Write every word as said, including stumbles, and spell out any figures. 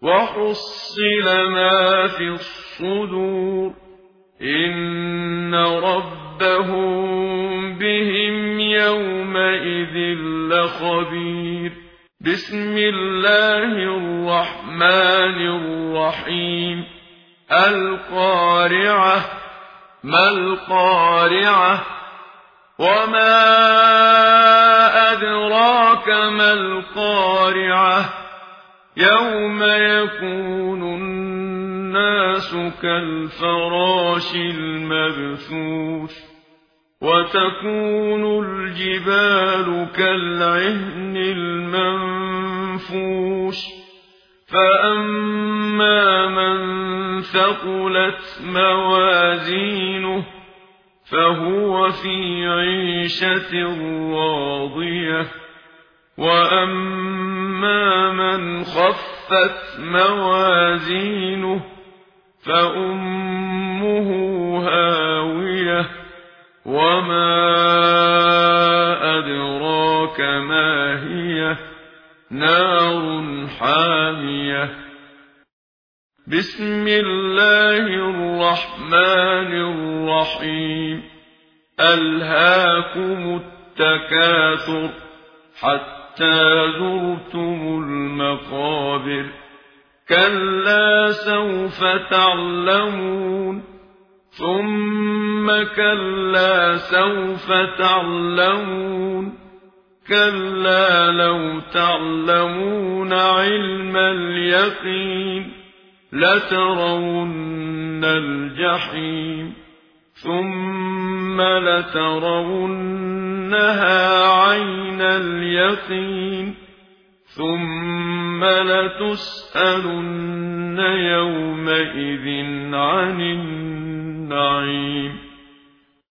وحصل ما في الصدور إن ربهم بهم يومئذ لخبير. بسم الله الرحمن الرحيم. القارعة. ما القارعة؟ وما أدراك ما القارعة؟ يوم يكون الناس كالفراش المبثوث وتكون الجبال كالعهن المنفوش فأما من ثقلت موازينه فهو في عيشة راضية وأما من خفت موازينه فأمه هاوية وما أدراك ما هي نار حامية. بسم الله الرحمن الرحيم. ألهاكم التكاثر حتى زرتم المقابر كلا سوف تعلمون ثم كلا سوف تعلمون كلا لو تعلمون علم اليقين لترون الجحيم ثم لترونها عين اليقين ثم لتسألن يومئذ عن النعيم.